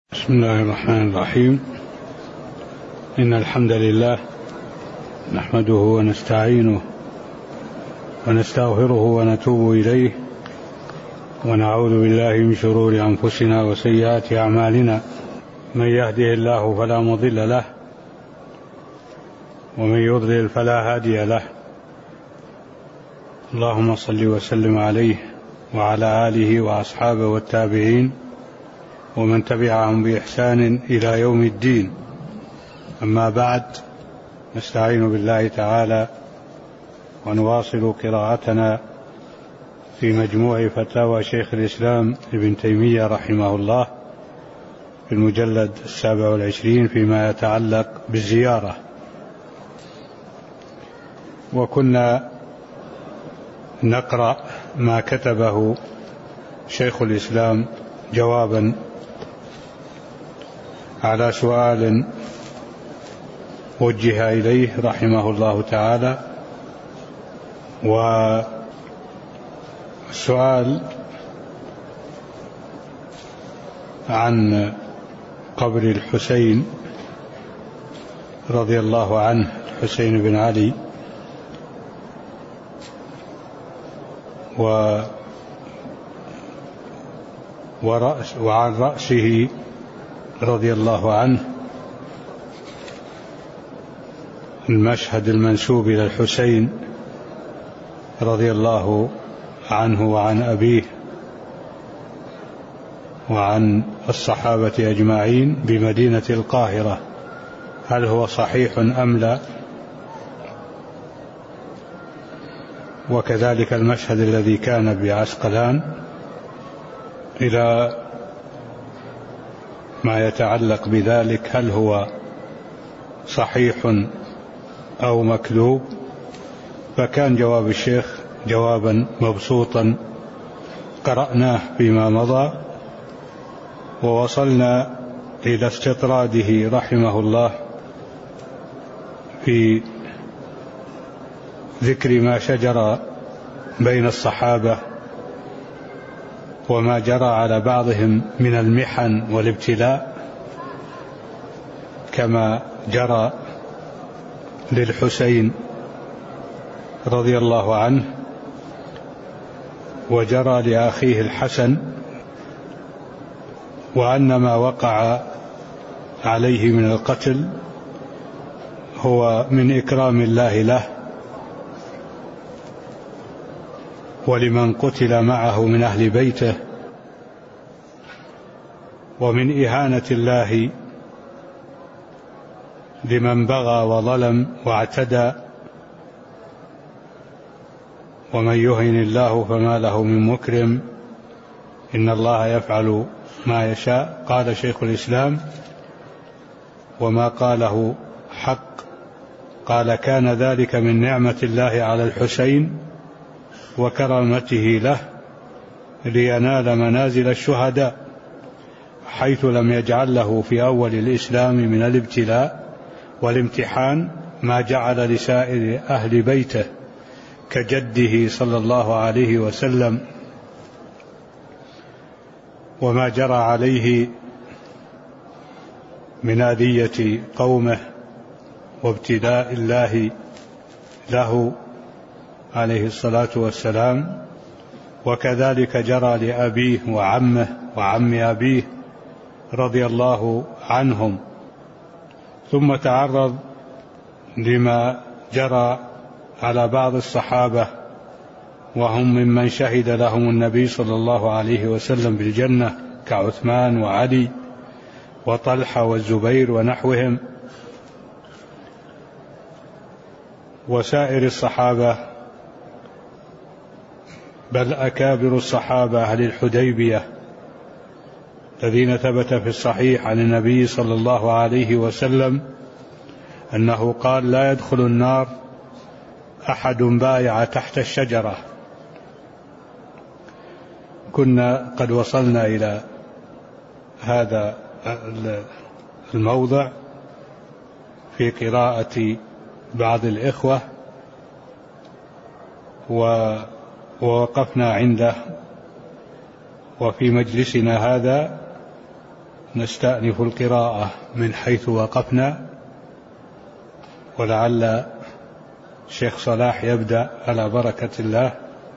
بسم الله الرحمن الرحيم. إن الحمد لله نحمده ونستعينه ونستغفره ونتوب إليه ونعوذ بالله من شرور أنفسنا وسيئات أعمالنا. من يهده الله فلا مضل له ومن يضلل فلا هادي له. اللهم صل وسلم عليه وعلى آله وأصحابه والتابعين ومن تبعهم بإحسان إلى يوم الدين. أما بعد، نستعين بالله تعالى ونواصل قراءتنا في مجموع فتاوى شيخ الإسلام ابن تيمية رحمه الله في المجلد 27 فيما يتعلق بالزيارة. وكنا نقرأ ما كتبه شيخ الإسلام جوابا على سؤال وجه إليه رحمه الله تعالى. والسؤال عن قبر الحسين رضي الله عنه، الحسين بن علي، وعن رأسه رضي الله عنه المشهد المنسوب إلى الحسين رضي الله عنه وعن أبيه وعن الصحابة أجمعين بمدينة القاهرة، هل هو صحيح أم لا؟ وكذلك المشهد الذي كان بعسقلان إلى ما يتعلق بذلك، هل هو صحيح أو مكذوب؟ فكان جواب الشيخ جوابا مبسوطا قرأناه فيما مضى، ووصلنا إلى استطراده رحمه الله في ذكر ما شجر بين الصحابة وما جرى على بعضهم من المحن والابتلاء، كما جرى للحسين رضي الله عنه وجرى لأخيه الحسن، وأن ما وقع عليه من القتل هو من إكرام الله له ولمن قتل معه من أهل بيته، ومن إهانة الله لمن بغى وظلم واعتدى، ومن يهن الله فما له من مكرم، إن الله يفعل ما يشاء. قال شيخ الإسلام: وما قاله حق. قال: كان ذلك من نعمة الله على الحسين وكرامته له لينال منازل الشهداء، حيث لم يجعل له في أول الإسلام من الابتلاء والامتحان ما جعل لسائر أهل بيته كجده صلى الله عليه وسلم، وما جرى عليه من أذية قومه وابتلاء الله له عليه الصلاة والسلام. وكذلك جرى لأبيه وعمه وعم أبيه رضي الله عنهم. ثم تعرض لما جرى على بعض الصحابة وهم ممن شهد لهم النبي صلى الله عليه وسلم بالجنة، كعثمان وعلي وطلحة والزبير ونحوهم، وسائر الصحابة، بل أكابر الصحابة أهل الحديبية الذين ثبت في الصحيح عن النبي صلى الله عليه وسلم أنه قال: لا يدخل النار أحد بايع تحت الشجرة. كنا قد وصلنا إلى هذا الموضع في قراءة بعض الإخوة ووقفنا عنده، وفي مجلسنا هذا نستأنف القراءة من حيث وقفنا، ولعل الشيخ صلاح يبدأ على بركة الله،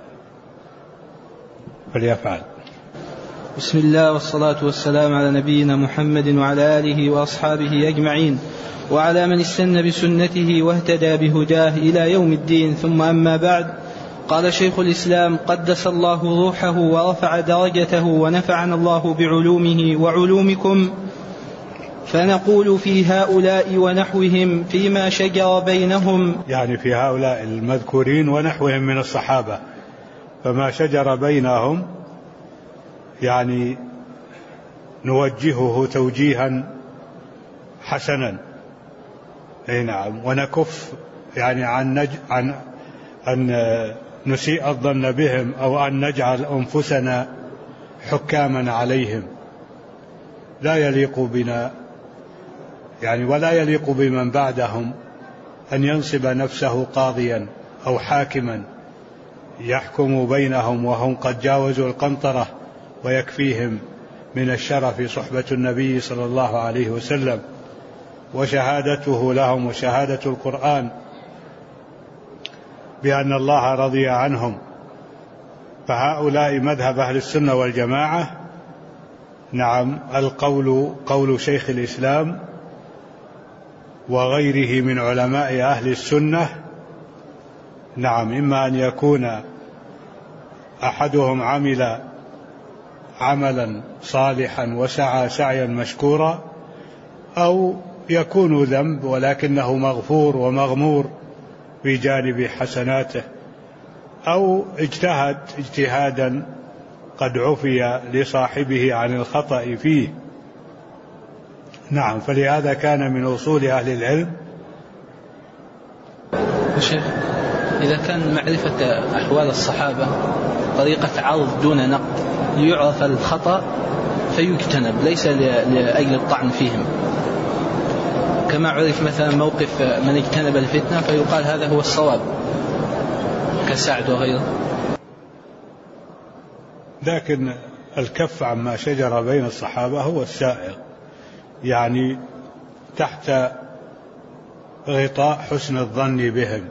فليفعل. بسم الله والصلاة والسلام على نبينا محمد وعلى آله وأصحابه أجمعين، وعلى من استنى بسنته واهتدى بهداه إلى يوم الدين. ثم أما بعد، قال شيخ الإسلام قدس الله روحه ورفع درجته ونفعنا الله بعلومه وعلومكم، فنقول في هؤلاء ونحوهم فيما شجر بينهم، يعني في هؤلاء المذكورين ونحوهم من الصحابة، فما شجر بينهم يعني نوجهه توجيها حسنا، نعم، ونكف يعني عن أن نسيء الظن بهم أو أن نجعل أنفسنا حكاما عليهم. لا يليق بنا يعني ولا يليق بمن بعدهم أن ينصب نفسه قاضيا أو حاكما يحكم بينهم وهم قد جاوزوا القنطرة، ويكفيهم من الشرف صحبة النبي صلى الله عليه وسلم وشهادته لهم وشهادة القرآن بأن الله رضي عنهم. فهؤلاء مذهب أهل السنة والجماعة، نعم، القول قول شيخ الإسلام وغيره من علماء أهل السنة، نعم، إما أن يكون أحدهم عمل عملا صالحا وسعى سعيا مشكورا، أو يكون ذنب ولكنه مغفور ومغمور في جانب حسناته، أو اجتهد اجتهادا قد عفي لصاحبه عن الخطأ فيه، نعم. فلهذا كان من أصول أهل العلم. شيخ، إذا كان معرفة أحوال الصحابة طريقة عرض دون نقد ليعرف الخطأ فيجتنب، ليس لأجل الطعن فيهم، كما عرف مثلا موقف من اجتنب الفتنة فيقال هذا هو الصواب كسعد وغيره. لكن الكف عما شجر بين الصحابة هو السائغ، يعني تحت غطاء حسن الظن بهم،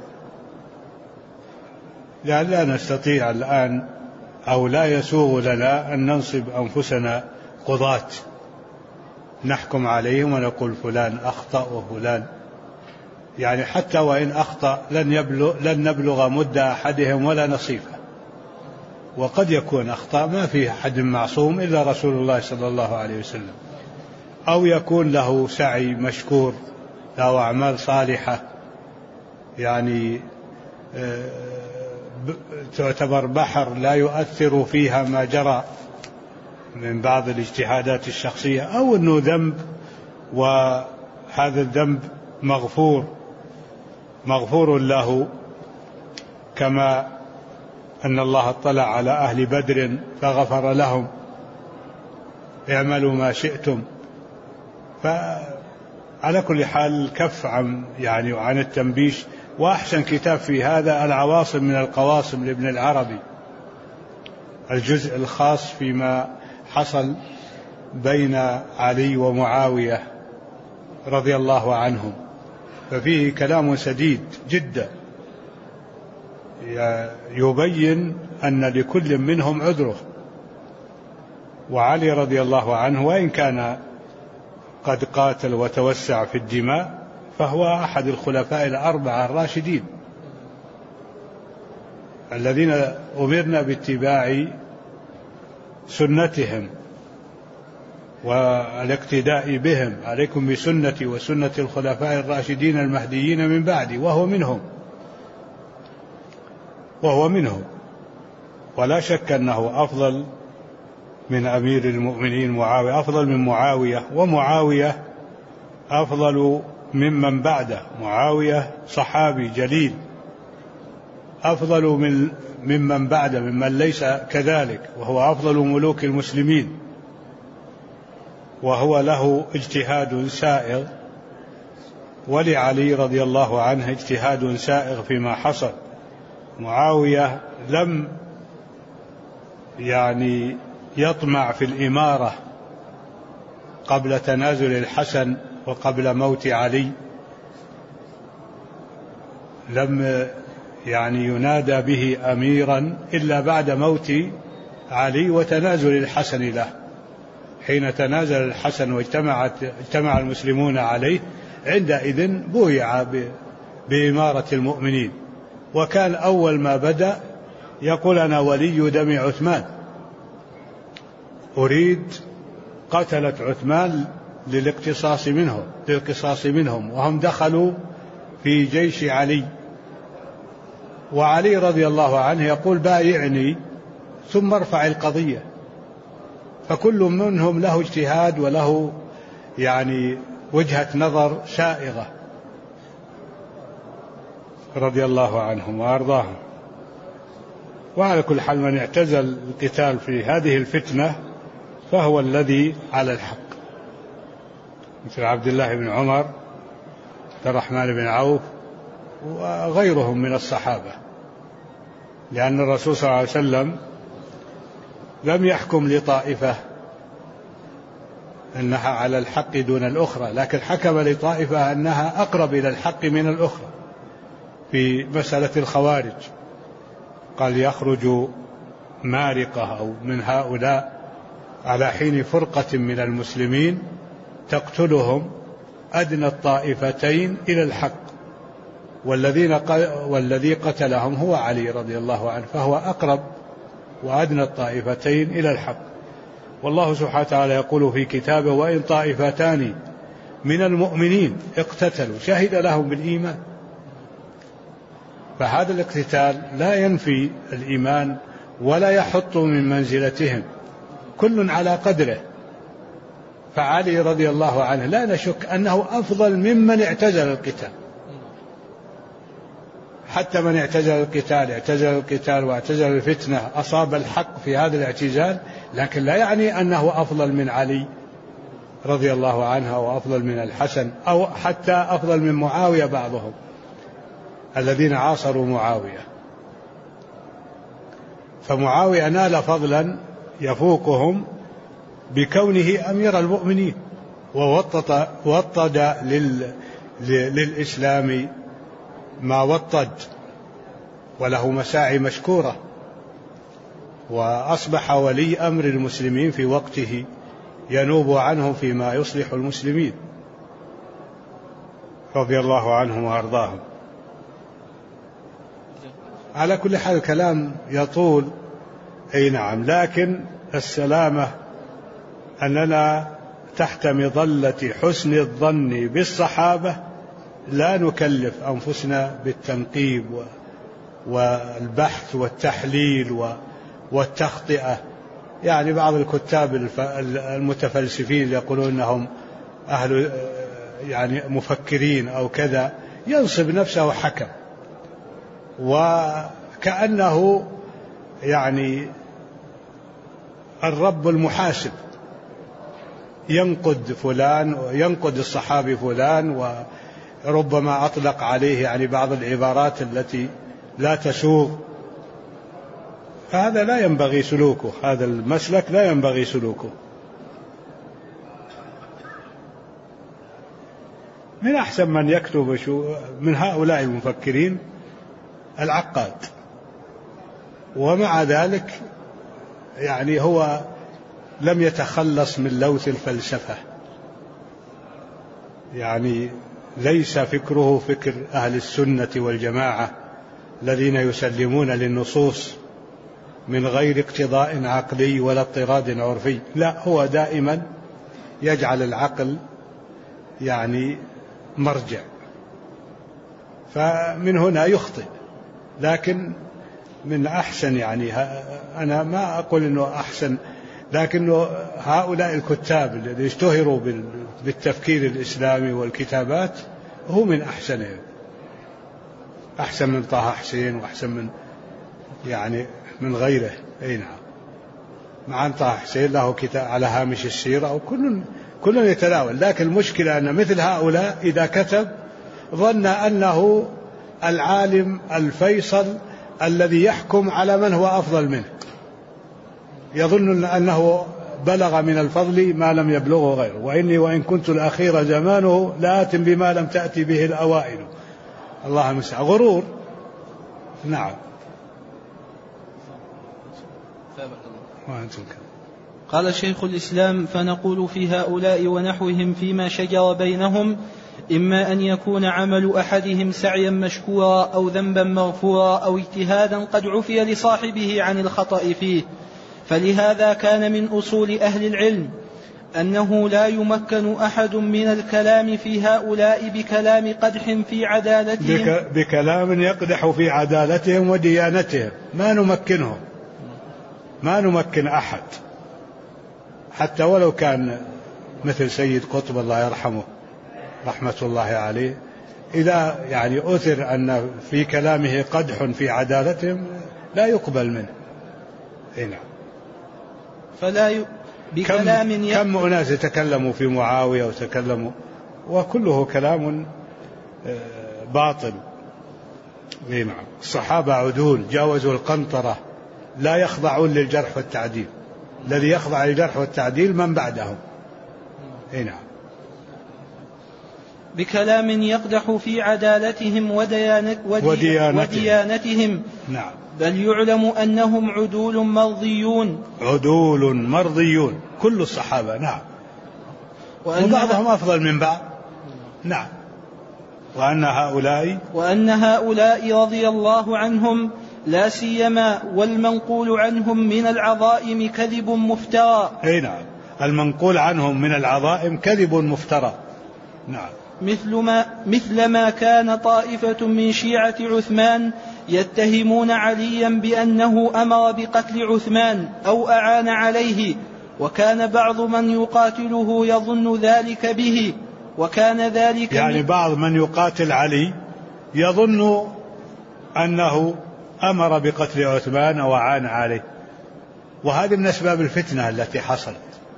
لأن لا نستطيع الآن أو لا يسوغ لنا أن ننصب أنفسنا قضاة نحكم عليهم ونقول فلان أخطأ وفلان، يعني حتى وإن أخطأ لن نبلغ مد أحدهم ولا نصيفه، وقد يكون أخطأ ما فيه أحد معصوم إلا رسول الله صلى الله عليه وسلم، أو يكون له سعي مشكور، له أعمال صالحة يعني تعتبر بحر لا يؤثر فيها ما جرى من بعض الاجتهادات الشخصية، أو أنه ذنب وهذا الذنب مغفور له، كما أن الله اطلع على أهل بدر فغفر لهم اعملوا ما شئتم. فعلى كل حال الكف عن التنبيش. وأحسن كتاب في هذا العواصم من القواصم لابن العربي، الجزء الخاص فيما حصل بين علي ومعاوية رضي الله عنهم، ففيه كلام سديد جدا يبين أن لكل منهم عذره. وعلي رضي الله عنه وإن كان قد قاتل وتوسع في الدماء فهو أحد الخلفاء الأربعة الراشدين الذين أمرنا باتباع سنتهم والاقتداء بهم. عليكم بسنتي وسنة الخلفاء الراشدين المهديين من بعدي، وهو منهم، ولا شك أنه أفضل من أمير المؤمنين معاوية، أفضل من معاوية، ومعاوية أفضل ممن بعده. معاوية صحابي جليل أفضل ممن بعده ممن ليس كذلك، وهو أفضل ملوك المسلمين، وهو له اجتهاد سائغ، ولعلي رضي الله عنه اجتهاد سائغ فيما حصل. معاوية لم يطمع في الإمارة قبل تنازل الحسن وقبل موت علي لم ينادى به أميرا إلا بعد موت علي وتنازل الحسن له. حين تنازل الحسن واجتمع المسلمون عليه عندئذ بويع بإمارة المؤمنين، وكان أول ما بدأ يقول أنا ولي دم عثمان، أريد قتلة عثمان للاقتصاص منهم وهم دخلوا في جيش علي. وعلي رضي الله عنه يقول بايعني ثم ارفع القضية. فكل منهم له اجتهاد وله وجهة نظر سائغة رضي الله عنهم وأرضاهم. وعلى كل حال من اعتزل القتال في هذه الفتنة فهو الذي على الحق، مثل عبد الله بن عمر، عبد الرحمن بن عوف وغيرهم من الصحابة، لأن الرسول صلى الله عليه وسلم لم يحكم لطائفة أنها على الحق دون الأخرى، لكن حكم لطائفة أنها أقرب إلى الحق من الأخرى. في مسألة الخوارج قال يخرج مارقة أو من هؤلاء على حين فرقة من المسلمين تقتلهم أدنى الطائفتين إلى الحق، والذي قتلهم هو علي رضي الله عنه، فهو أقرب وأدنى الطائفتين إلى الحق. والله سبحانه وتعالى يقول في كتابه وإن طائفتان من المؤمنين اقتتلوا شهد لهم بالإيمان. فهذا الاقتتال لا ينفي الإيمان ولا يحط من منزلتهم، كل على قدره. فعلي رضي الله عنه لا نشك أنه أفضل ممن اعتزل القتال، حتى من اعتزل القتال واعتزل الفتنة أصاب الحق في هذا الاعتزال، لكن لا يعني أنه أفضل من علي رضي الله عنه أو أفضل من الحسن أو حتى أفضل من معاوية، بعضهم الذين عاصروا معاوية. فمعاوية نال فضلا يفوقهم بكونه أمير المؤمنين، ووطد للإسلام ما وطد، وله مساعي مشكورة، وأصبح ولي أمر المسلمين في وقته ينوب عنهم فيما يصلح المسلمين رضي الله عنهم وأرضاهم. على كل حال الكلام يطول، أي نعم، لكن السلامة أننا تحت مظلة حسن الظن بالصحابة لا نكلف أنفسنا بالتنقيب والبحث والتحليل والتخطئة. بعض الكتاب المتفلسفين يقولون أنهم أهل مفكرين أو كذا، ينصب نفسه حكم، وكأنه الرب المحاسب، ينقد فلان وينقد الصحابي فلان، وربما أطلق عليه بعض العبارات التي لا تسوغ. فهذا لا ينبغي سلوكه، هذا المسلك لا ينبغي سلوكه. من أحسن من يكتب من هؤلاء المفكرين العقاد، ومع ذلك هو لم يتخلص من لوث الفلسفة، ليس فكره فكر أهل السنة والجماعة الذين يسلمون للنصوص من غير اقتضاء عقلي ولا اضطراد عرفي، لا، هو دائما يجعل العقل مرجع، فمن هنا يخطئ. لكن من أحسن أنا ما أقول أنه أحسن، لكن هؤلاء الكتاب الذين اشتهروا بالتفكير الإسلامي والكتابات هو من أحسن من طه حسين، وأحسن من غيره. أي نعم، مع أن طه حسين له كتاب على هامش السيرة، وكل يتناول، لكن المشكلة أن مثل هؤلاء إذا كتب ظن أنه العالم الفيصل الذي يحكم على من هو أفضل منه، يظن أنه بلغ من الفضل ما لم يبلغه غيره، وإني وإن كنت الأخير زمانه لآت بما لم تأتي به الأوائل. الله المستعان. غرور. نعم. قال شيخ الإسلام: فنقول في هؤلاء ونحوهم فيما شجر بينهم: إما أن يكون عمل أحدهم سعيا مشكورا أو ذنبا مغفورا أو اجتهادا قد عفي لصاحبه عن الخطأ فيه. فلهذا كان من أصول أهل العلم أنه لا يمكن أحد من الكلام في هؤلاء بكلام قدح في عدالتهم، بكلام يقدح في عدالتهم وديانتهم. ما نمكن أحد، حتى ولو كان مثل سيد قطب الله يرحمه رحمة الله عليه، إذا يعني أثر أن في كلامه قدح في عدالتهم لا يقبل منه. هنا بكلام كم أناس يتكلموا في معاوية وتكلموا وكله كلام باطل. نعم. الصحابة عدول جاوزوا القنطرة، لا يخضعون للجرح والتعديل. الذي يخضع للجرح والتعديل من بعدهم. نعم. بكلام يقدح في عدالتهم وديانتهم. نعم. بل يعلم أنهم عدول مرضيون كل الصحابة. نعم. وبعضهم أفضل من بعض. نعم. وأن هؤلاء رضي الله عنهم لا سيما والمنقول عنهم من العظائم كذب مفترى. أي نعم. المنقول عنهم من العظائم كذب مفترى. نعم. مثل ما كان طائفة من شيعة عثمان يتهمون عليا بأنه أمر بقتل عثمان أو أعان عليه، وكان بعض من يقاتله يظن ذلك به، وكان ذلك يعني بعض من يقاتل علي يظن أنه أمر بقتل عثمان أو أعان عليه، وهذه من أسباب الفتنة التي حصلت.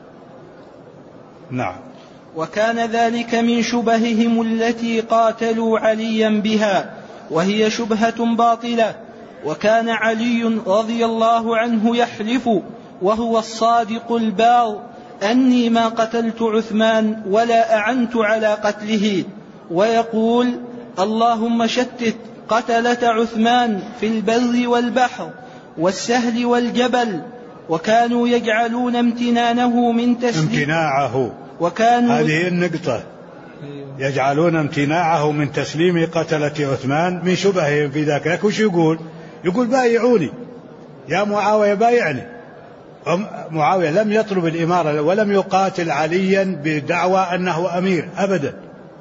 نعم. وكان ذلك من شبههم التي قاتلوا عليا بها، وهي شبهة باطلة. وكان علي رضي الله عنه يحلف وهو الصادق البار أني ما قتلت عثمان ولا أعنت على قتله، ويقول: اللهم شتت قتلة عثمان في البر والبحر والسهل والجبل. وكانوا يجعلون امتنانه من امتناعه، هذه النقطة، يجعلون امتناعه من تسليم قتلة عثمان من شبههم في ذاك. لكن وش يقول بايعوني يا معاوية، بايعني. معاوية لم يطلب الإمارة ولم يقاتل عليا بدعوى أنه أمير أبدا.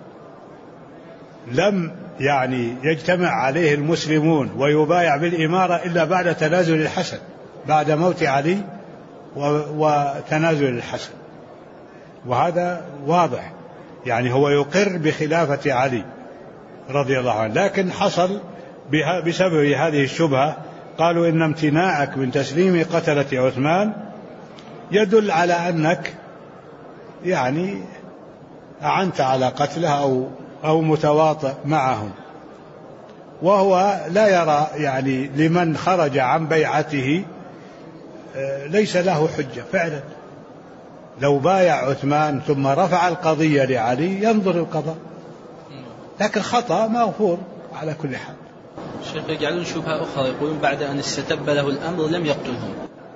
لم يعني يجتمع عليه المسلمون ويبايع بالإمارة إلا بعد تنازل الحسن، بعد موت علي وتنازل الحسن. وهذا واضح، يعني هو يقر بخلافة علي رضي الله عنه، لكن حصل بسبب هذه الشبهة قالوا إن امتناعك من تسليم قتلة عثمان يدل على أنك يعني أعنت على قتلها أو متواطئ معهم. وهو لا يرى يعني لمن خرج عن بيعته ليس له حجة فعلا. لو بايع عثمان ثم رفع القضية لعلي ينظر القضاء، لكن خطأ مغفور على كل حال. الشيخ يجعلون شبهة أخرى، يقولون بعد أن استتب له الأمر لم يقتلهم.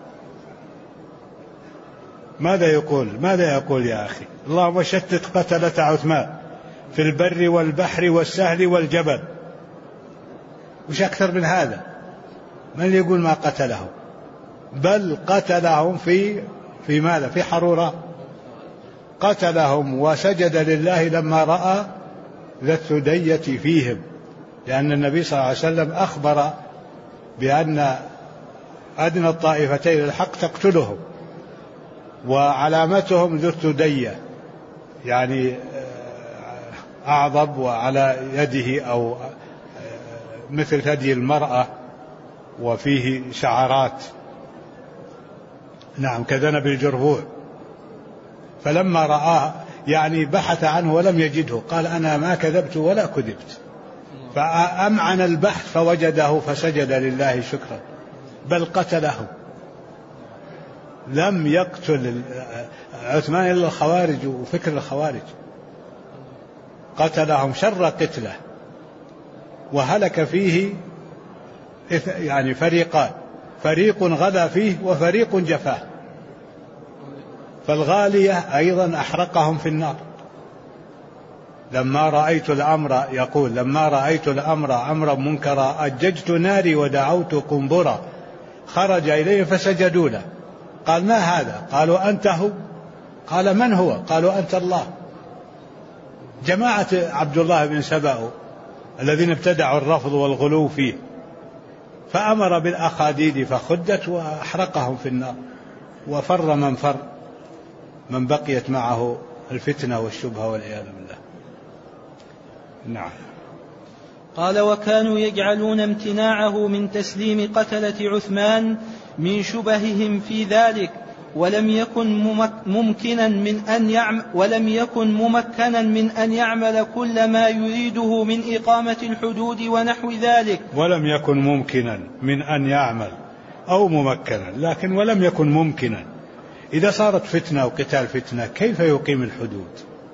ماذا يقول يا أخي؟ اللهم شتت قتلة عثمان في البر والبحر والسهل والجبل. وش أكثر من هذا؟ من اللي يقول ما قتلهم؟ بل قتلهم في ماذا؟ في حرورة. قتلهم وسجد لله لما رأى ذا الثدية فيهم، لأن النبي صلى الله عليه وسلم أخبر بأن أدنى الطائفتين الحق تقتلهم، وعلامتهم ذو الثدية، يعني أعضب وعلى يده أو مثل ثدي المرأة وفيه شعرات، نعم، كذنب الجربوع. فلما رآه يعني بحث عنه ولم يجده، قال أنا ما كذبت ولا كذبت، فأمعن البحث فوجده فسجد لله شكرا، بل قتله. لم يقتل عثمان إلا الخوارج وفكر الخوارج، قتلهم شر قتله، وهلك فيه يعني فريقان، فريق غدا فيه وفريق جفاه، فالغالية أيضا أحرقهم في النار. لما رأيت الأمر، يقول لما رأيت الأمر أمرا منكرا أججت ناري ودعوت قنبرا، خرج إليه فسجدوا له. قال ما هذا؟ قالوا أنت هو. قال من هو؟ قالوا أنت الله. جماعة عبد الله بن سبأ الذين ابتدعوا الرفض والغلو فيه، فأمر بالأخاديد فخدت وأحرقهم في النار، وفر من فر، من بقيت معه الفتنة والشبهة والعياذ بالله. نعم. قال وكانوا يجعلون امتناعه من تسليم قتلة عثمان من شبههم في ذلك، ولم يكن ممكنا من أن يعمل كل ما يريده من إقامة الحدود ونحو ذلك. ولم يكن ممكنا من أن يعمل أو ممكنا، لكن ولم يكن ممكنا. إذا صارت فتنة وقتال فتنة كيف يقيم الحدود؟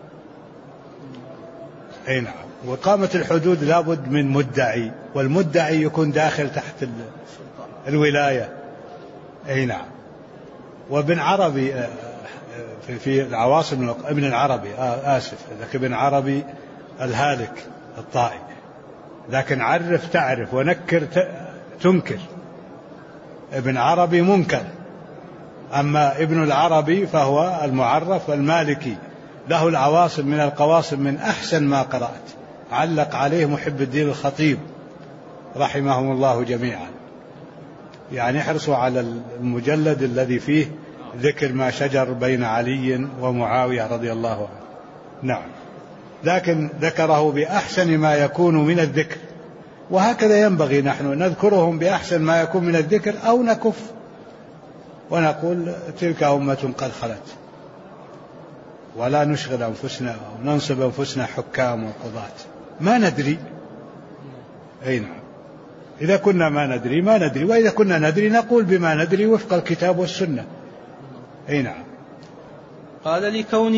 أي نعم. وإقامة الحدود لابد من مدعي، والمدعي يكون داخل تحت الولاية. أي نعم. وابن عربي في العواصم، ابن العربي ذاك ابن عربي الهالك الطائي، لكن عرف تعرف ونكر تنكر. ابن عربي منكر، أما ابن العربي فهو المعرف المالكي، له العواصم من القواصم من أحسن ما قرأت، علق عليه محب الدين الخطيب رحمهم الله جميعا. يعني احرصوا على المجلد الذي فيه ذكر ما شجر بين علي ومعاوية رضي الله عنه. نعم. لكن ذكره بأحسن ما يكون من الذكر، وهكذا ينبغي نحن نذكرهم بأحسن ما يكون من الذكر، أو نكف ونقول تلك أمة قد خلت، ولا نشغل أنفسنا أو ننصب أنفسنا حكام وقضاة، ما ندري. أي نعم. إذا كنا ما ندري، وإذا كنا ندري نقول بما ندري وفق الكتاب والسنة. أي نعم. قال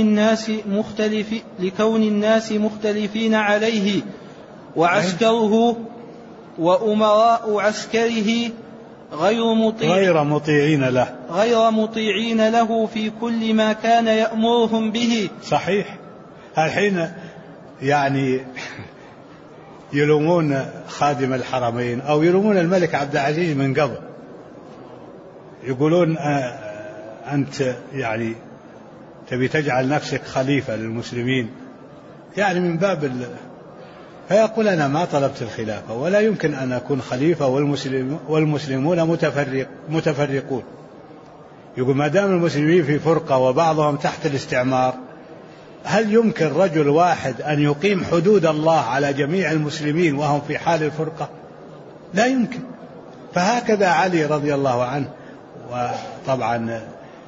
لكون الناس مختلفين عليه، وعسكره وأمراء عسكره غير مطيعين له في كل ما كان يأمرهم به. صحيح. الحين يعني يلومون خادم الحرمين أو يلومون الملك عبد العزيز من قبل، يقولون أنت يعني تبي تجعل نفسك خليفة للمسلمين، يعني من باب فيقول أنا ما طلبت الخلافة ولا يمكن أن أكون خليفة والمسلمون متفرقون. يقول ما دام المسلمين في فرقة وبعضهم تحت الاستعمار، هل يمكن رجل واحد أن يقيم حدود الله على جميع المسلمين وهم في حال الفرقة؟ لا يمكن. فهكذا علي رضي الله عنه، وطبعا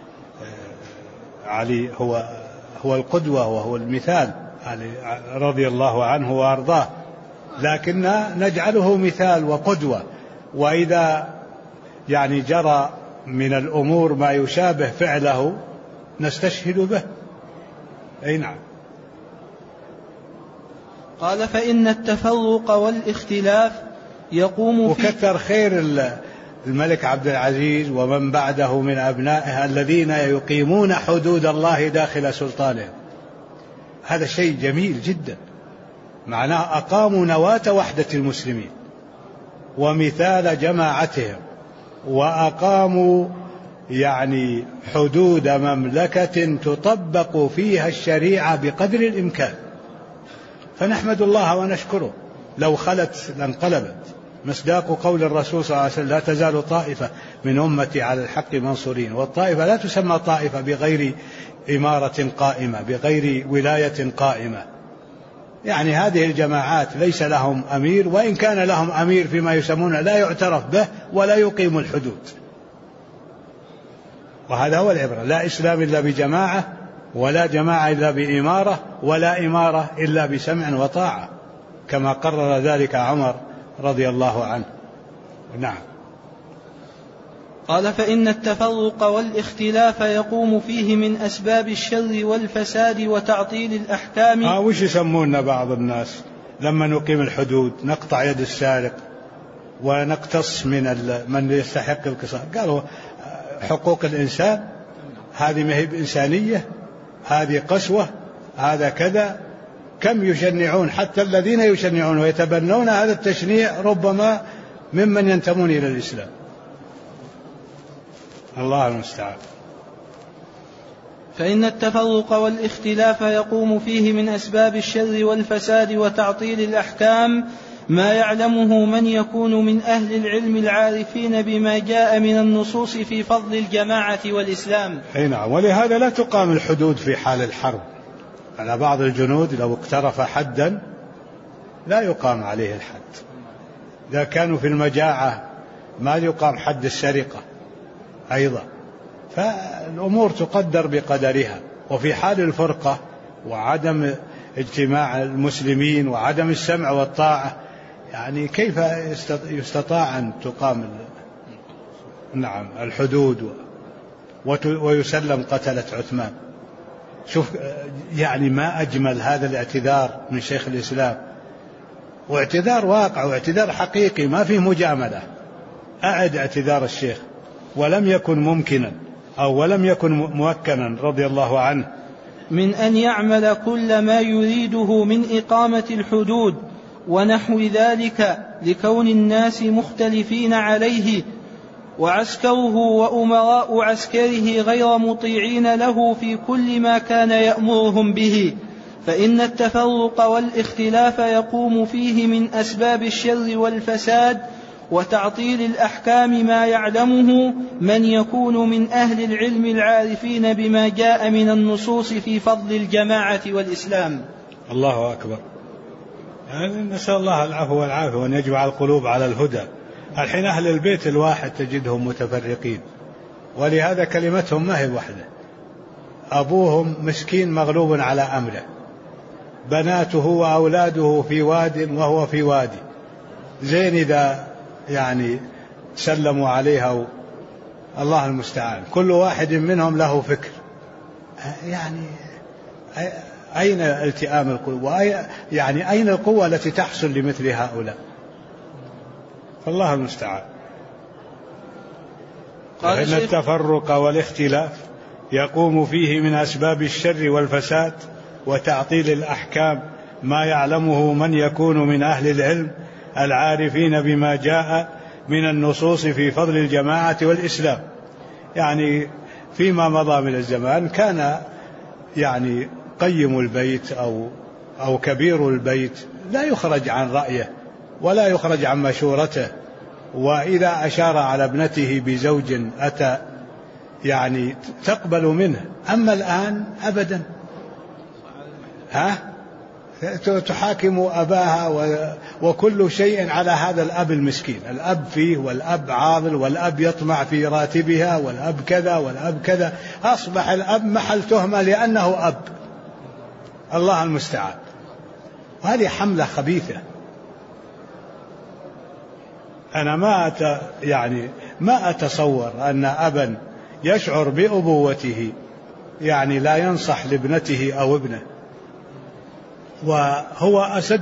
علي هو القدوة وهو المثال، علي رضي الله عنه وأرضاه، لكننا نجعله مثال وقدوة، وإذا يعني جرى من الأمور ما يشابه فعله نستشهد به. أي نعم. قال فإن التفرق والاختلاف يقوم وكثر خير الملك عبد العزيز ومن بعده من أبنائه الذين يقيمون حدود الله داخل سلطانه. هذا شيء جميل جدا، معناه أقاموا نواة وحدة المسلمين ومثال جماعتهم، وأقاموا يعني حدود مملكة تطبق فيها الشريعة بقدر الإمكان. فنحمد الله ونشكره. لو خلت لانقلبت، مصداق قول الرسول صلى الله عليه وسلم لا تزال طائفة من أمتي على الحق منصورين. والطائفة لا تسمى طائفة بغير إمارة قائمة، بغير ولاية قائمة. يعني هذه الجماعات ليس لهم أمير، وإن كان لهم أمير فيما يسمونه لا يعترف به ولا يقيم الحدود. وهذا هو العبرة. لا إسلام إلا بجماعة، ولا جماعة إلا بإمارة، ولا إمارة إلا بسمع وطاعة، كما قرر ذلك عمر رضي الله عنه. نعم. قال فإن التفرق والاختلاف يقوم فيه من أسباب الشر والفساد وتعطيل الأحكام. وش يسمونا بعض الناس لما نقيم الحدود نقطع يد السارق ونقتص من يستحق القصاص؟ قالوا حقوق الإنسان هذه ما هي بإنسانية، هذه قسوة، هذا كذا. كم يشنعون، حتى الذين يشنعون ويتبنون هذا التشنيع ربما ممن ينتمون إلى الإسلام. الله المستعان. فإن التفرق والاختلاف يقوم فيه من أسباب الشر والفساد وتعطيل الأحكام ما يعلمه من يكون من أهل العلم العارفين بما جاء من النصوص في فضل الجماعة والإسلام. نعم. ولهذا لا تقام الحدود في حال الحرب على بعض الجنود. لو اقترف حدا لا يقام عليه الحد. إذا كانوا في المجاعة ما يقام حد السرقة أيضا. فالأمور تقدر بقدرها. وفي حال الفرقة وعدم اجتماع المسلمين وعدم السمع والطاعة، يعني كيف يستطاع أن تقام نعم الحدود ويسلم قتلة عثمان؟ شوف يعني ما أجمل هذا الاعتذار من شيخ الإسلام، واعتذار واقع واعتذار حقيقي ما فيه مجاملة. أعد اعتذار الشيخ ولم يكن ممكنا أو ولم يكن ممكنا رضي الله عنه من أن يعمل كل ما يريده من إقامة الحدود ونحو ذلك لكون الناس مختلفين عليه، وعسكره وأمراء عسكره غير مطيعين له في كل ما كان يأمرهم به. فإن التفرق والاختلاف يقوم فيه من أسباب الشر والفساد وتعطيل الأحكام ما يعلمه من يكون من أهل العلم العارفين بما جاء من النصوص في فضل الجماعة والإسلام. الله أكبر. يعني نسأل الله العفو والعافية وأن يجمع القلوب على الهدى. الحين أهل البيت الواحد تجدهم متفرقين، ولهذا كلمتهم ما هي وحدة. أبوهم مسكين مغلوب على أمره، بناته وأولاده في واد وهو في وادي. زين إذا يعني سلموا عليها الله المستعان. كل واحد منهم له فكر. يعني أين التئام القوة؟ يعني أين القوة التي تحصل لمثل هؤلاء؟ فالله المستعان. فإن التفرق والاختلاف يقوم فيه من أسباب الشر والفساد وتعطيل الأحكام ما يعلمه من يكون من أهل العلم العارفين بما جاء من النصوص في فضل الجماعة والإسلام. يعني فيما مضى من الزمان كان يعني قيم البيت أو كبير البيت لا يخرج عن رأيه ولا يخرج عن مشورته، وإذا أشار على ابنته بزوج أتى يعني تقبل منه. أما الآن أبدا، تحاكم أباها وكل شيء على هذا الأب المسكين. الأب فيه والأب عاضل والأب يطمع في راتبها والأب كذا والأب كذا. أصبح الأب محل تهمة لأنه أب. الله المستعان. وهذه حملة خبيثة. أنا ما أتصور أن أبا يشعر بأبوته يعني لا ينصح لابنته أو ابنه، وهو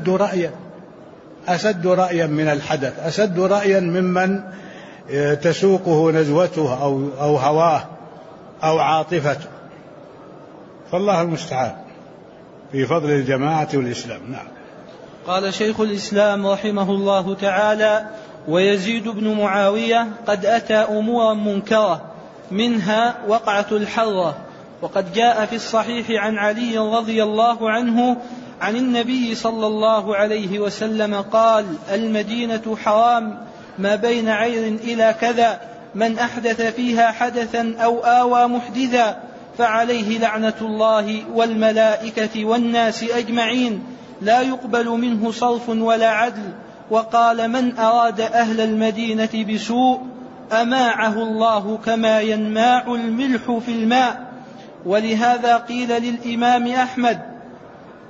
أسد رأيا من الحدث، أسد رأيا ممن تسوقه نزوته أو هواه أو عاطفته. فالله المستعان في فضل الجماعة والإسلام. نعم. قال شيخ الإسلام رحمه الله تعالى: ويزيد بن معاوية قد أتى أمورا منكرة، منها وقعة الحرة. وقد جاء في الصحيح عن علي رضي الله عنه عن النبي صلى الله عليه وسلم قال: المدينة حرام ما بين عير إلى كذا، من أحدث فيها حدثا أو آوى محدثا فعليه لعنة الله والملائكة والناس أجمعين، لا يقبل منه صرف ولا عدل. وقال: من أراد أهل المدينة بسوء أماعه الله كما ينماع الملح في الماء. ولهذا قيل للإمام أحمد: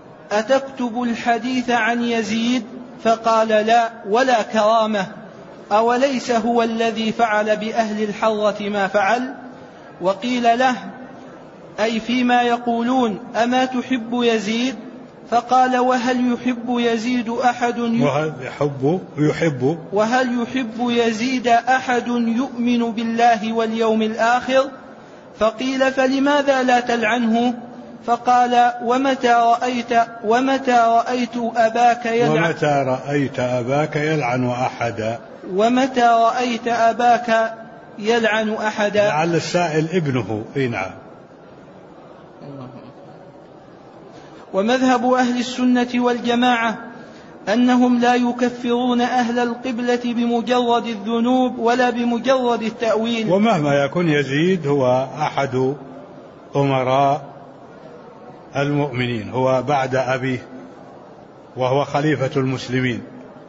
أتكتب الحديث عن يزيد؟ فقال: لا ولا كرامة. أوليس هو الذي فعل بأهل الحرة ما فعل؟ وقيل له أي فيما يقولون أما تحب يزيد؟ فقال وهل يحب يزيد أحد وهل يحب يزيد أحد يؤمن بالله واليوم الآخر؟ فقيل فلماذا لا تلعنه؟ فقال ومتى رأيت أباك يلعن أحدا لعل السائل ابنه. نعم. ومذهب أهل السنة والجماعة أنهم لا يكفرون أهل القبلة بمجرد الذنوب ولا بمجرد التأويل. ومهما يكون يزيد هو أحد أمراء المؤمنين، هو بعد أبيه وهو خليفة المسلمين.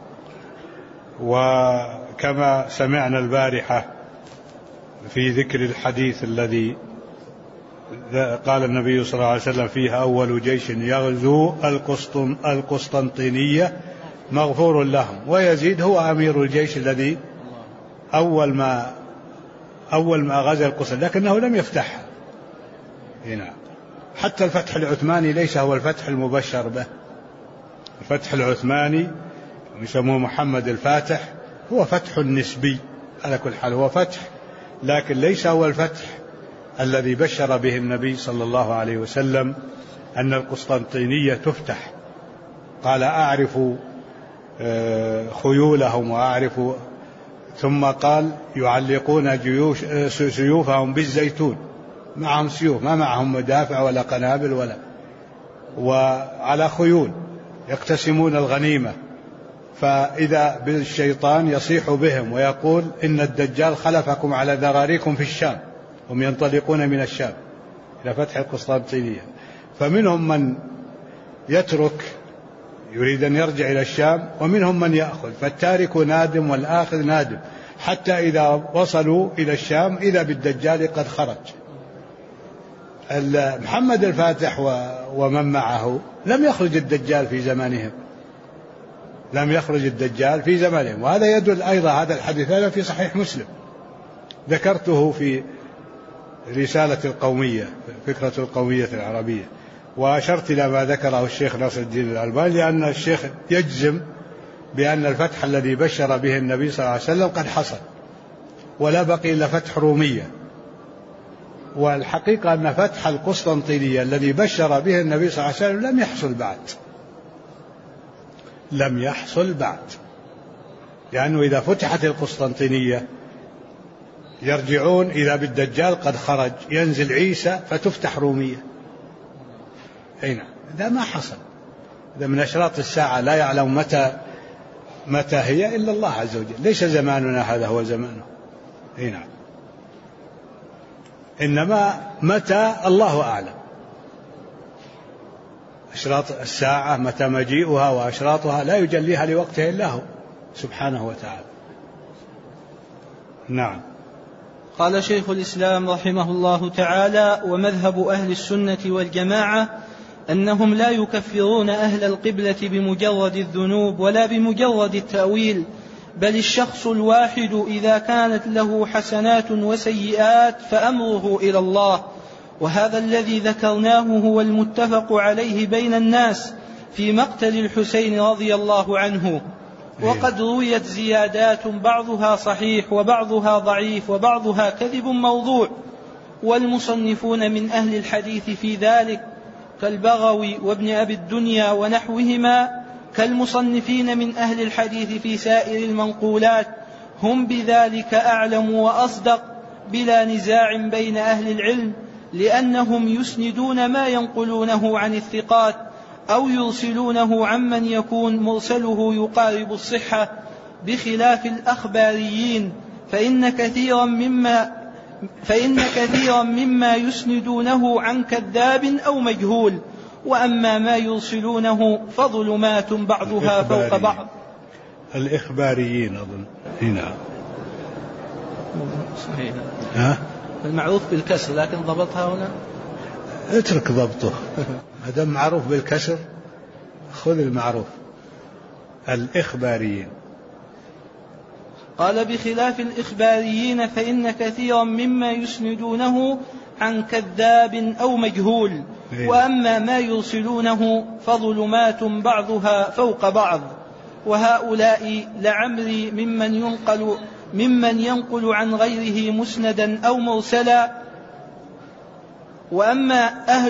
وكما سمعنا البارحة في ذكر الحديث الذي قال النبي صلى الله عليه وسلم فيها أول جيش يغزو القسطنطينية مغفور لهم، ويزيد هو أمير الجيش الذي أول ما غزا القسطنطينية، لكنه لم يفتحها. هنا حتى الفتح العثماني ليس هو الفتح المبشر به. الفتح العثماني يسموه محمد الفاتح هو فتح نسبي على كل حال، هو فتح لكن ليس هو الفتح الذي بشر به النبي صلى الله عليه وسلم أن القسطنطينية تفتح. قال أعرف خيولهم وأعرف، ثم قال يعلقون سيوفهم بالزيتون، معهم سيوف ما معهم مدافع ولا قنابل وعلى خيول يقتسمون الغنيمة. فإذا بالشيطان يصيح بهم ويقول إن الدجال خلفكم على ذراريكم في الشام، هم ينطلقون من الشام إلى فتح القسطنطينية. فمنهم من يترك يريد أن يرجع إلى الشام، ومنهم من يأخذ، فالتارك نادم والآخذ نادم، حتى إذا وصلوا إلى الشام إذا بالدجال قد خرج. محمد الفاتح ومن معه لم يخرج الدجال في زمانهم، وهذا يدل أيضا هذا الحديث هذا في صحيح مسلم، ذكرته في رسالة القومية، فكرة القومية العربية، وأشرت إلى ما ذكره الشيخ ناصر الدين الألباني، لأن الشيخ يجزم بأن الفتح الذي بشر به النبي صلى الله عليه وسلم قد حصل، ولا بقي إلا فتح رومية. والحقيقة أن فتح القسطنطينية الذي بشر به النبي صلى الله عليه وسلم لم يحصل بعد، لأنه إذا فتحت القسطنطينية يرجعون إذا بالدجال قد خرج، ينزل عيسى فتفتح رومية. هنا هذا ما حصل، هذا من أشراط الساعة لا يعلم متى هي إلا الله عز وجل، ليس زماننا هذا هو زمانه. هنا إنما متى الله أعلم، أشراط الساعة متى مجيئها وأشراطها لا يجليها لوقتها إلا هو سبحانه وتعالى. نعم. قال شيخ الإسلام رحمه الله تعالى: ومذهب أهل السنة والجماعة أنهم لا يكفرون أهل القبلة بمجرد الذنوب ولا بمجرد التأويل، بل الشخص الواحد إذا كانت له حسنات وسيئات فأمره إلى الله. وهذا الذي ذكرناه هو المتفق عليه بين الناس في مقتل الحسين رضي الله عنه. وقد رويت زيادات بعضها صحيح وبعضها ضعيف وبعضها كذب موضوع، والمصنفون من أهل الحديث في ذلك كالبغوي وابن أبي الدنيا ونحوهما كالمصنفين من أهل الحديث في سائر المنقولات هم بذلك أعلم وأصدق بلا نزاع بين أهل العلم، لأنهم يسندون ما ينقلونه عن الثقات أو يرسلونه عمن يكون مرسله يقارب الصحة، بخلاف الأخباريين فإن كثيرا مما يسندونه عن كذاب أو مجهول، وأما ما يرسلونه فظلمات بعضها فوق بعض. الإخباريين أظن هنا صحيح. المعروف بالكسر لكن ضبطها هنا اترك ضبطه هذا معروف بالكسر، خذ المعروف. الإخباريين. قال بخلاف الإخباريين فإن كثيرا مما يسندونه عن كذاب أو مجهول، وأما ما يرسلونه فظلمات بعضها فوق بعض، وهؤلاء لعمري ممن ينقل عن غيره مسندا أو مرسلا. وأما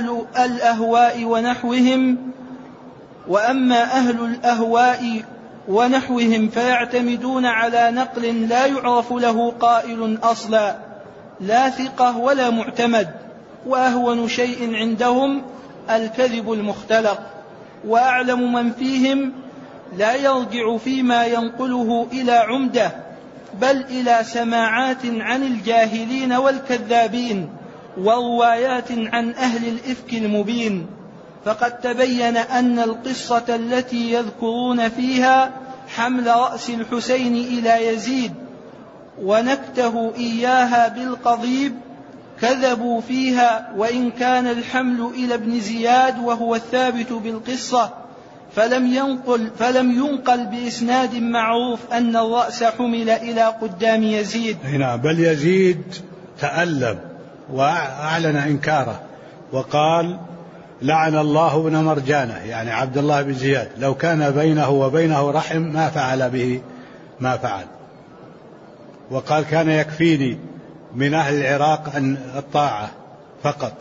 أهل الأهواء ونحوهم فيعتمدون على نقل لا يعرف له قائل أصلا، لا ثقة ولا معتمد، وأهون شيء عندهم الكذب المختلق. وأعلم من فيهم لا يرجع فيما ينقله إلى عمدة، بل إلى سماعات عن الجاهلين والكذابين، وروايات عن أهل الإفك المبين. فقد تبين أن القصة التي يذكرون فيها حمل رأس الحسين إلى يزيد ونكته إياها بالقضيب كذبوا فيها، وإن كان الحمل إلى ابن زياد وهو الثابت بالقصة، فلم ينقل بإسناد معروف أن الرأس حمل إلى قدام يزيد. هنا بل يزيد تألم وأعلن إنكاره وقال لعن الله ابن مرجانة، يعني عبد الله بن زياد، لو كان بينه وبينه رحم ما فعل به ما فعل. وقال كان يكفيني من أهل العراق أن الطاعة فقط.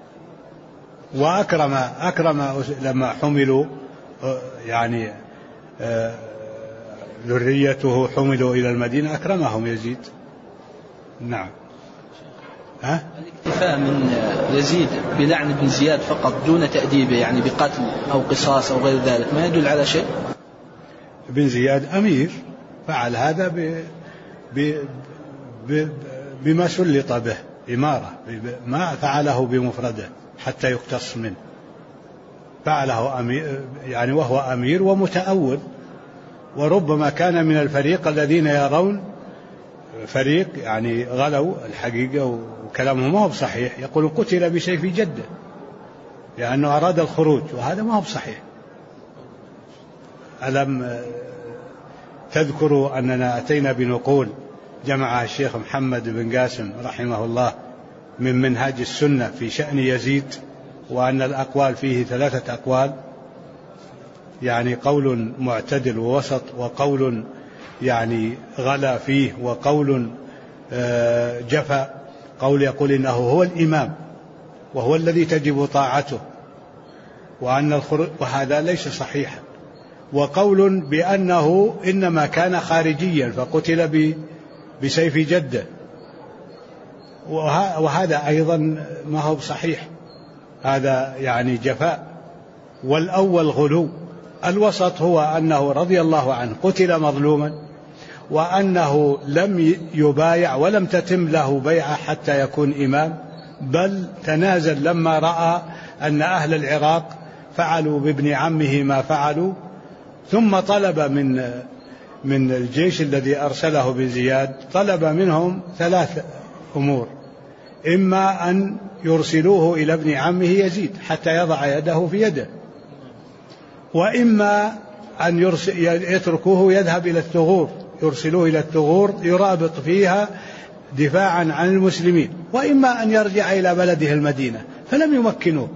وأكرم لما حملوا، يعني ذريته حملوا إلى المدينة أكرمهم يزيد. نعم. الاكتفاء من يزيد بلعن ابن زياد فقط دون تأديبه، يعني بقتل أو قصاص أو غير ذلك، ما يدل على شيء؟ ابن زياد أمير فعل هذا بما سلط به إمارة، ما فعله بمفرده حتى يقتص منه، فعله أمير يعني وهو أمير ومتأول. وربما كان من الفريق الذين يرون فريق يعني غلوا الحقيقة وكلامهم ما هو بصحيح، يقول قتل بسيف جده لأنه أراد الخروج، وهذا ما هو بصحيح. ألم تذكروا أننا أتينا بنقول جمعها الشيخ محمد بن قاسم رحمه الله من منهاج السنة في شأن يزيد، وأن الأقوال فيه 3 أقوال، يعني قول معتدل ووسط، وقول يعني غلا فيه، وقول جفا، قول يقول إنه هو الإمام وهو الذي تجب طاعته وأن الخروج، وهذا ليس صحيحا، وقول بأنه إنما كان خارجيا فقتل بسيف جده، وهذا أيضا ما هو صحيح، هذا يعني جفاء. والأول غلو. الوسط هو أنه رضي الله عنه قتل مظلوما، وأنه لم يبايع ولم تتم له بيعة حتى يكون إمام، بل تنازل لما رأى أن أهل العراق فعلوا بابن عمه ما فعلوا، ثم طلب من الجيش الذي أرسله بزياد، طلب منهم 3 أمور: إما أن يرسلوه إلى ابن عمه يزيد حتى يضع يده في يده، وإما أن يتركوه يذهب إلى الثغور، يرسلوه إلى الثغور يرابط فيها دفاعا عن المسلمين، وإما أن يرجع إلى بلده المدينة، فلم يمكنوه